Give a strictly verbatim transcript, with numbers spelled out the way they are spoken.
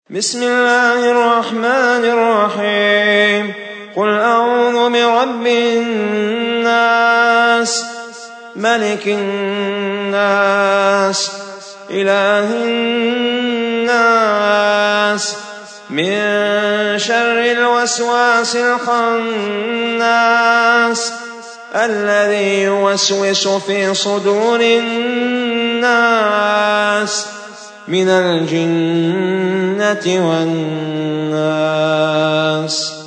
بسم الله الرحمن الرحيم قل أعوذ برب الناس ملك الناس إله الناس من شر الوسواس الخناس الذي يوسوس في صدور الناس من الجنة والناس.